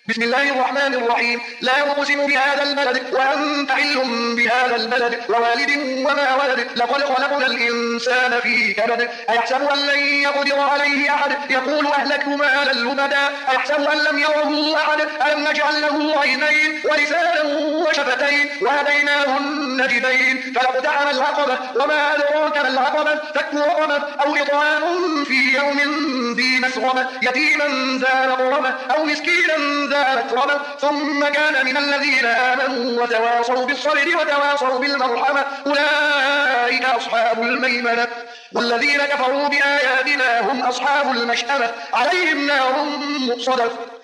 بسم الله الرحمن الرحيم. لا أقسم بهذا البلد وأنت حل بهذا البلد ووالد وما ولد لقد خلقنا الإنسان في كبد أيحسب أن لن يقدر عليه أحد يقول أهلكت مالا لبدا أيحسب أن لم يره أحد ألم نجعل له عينين ولسانا وشفتين وهديناه النجدين فلاقتحم العقبة وما أدراك ما العقبة فك رقبة أو إطعام في يوم ذي مسغبة يتيما ذا مقربة أو مسكينا ذا متربة ثم كان من الذين آمنوا وتواصوا بالصبر وتواصوا بالمرحمة أولئك أصحاب الميمنة والذين كفروا بآياتنا هم أصحاب المشأمة عليهم نار مؤصدة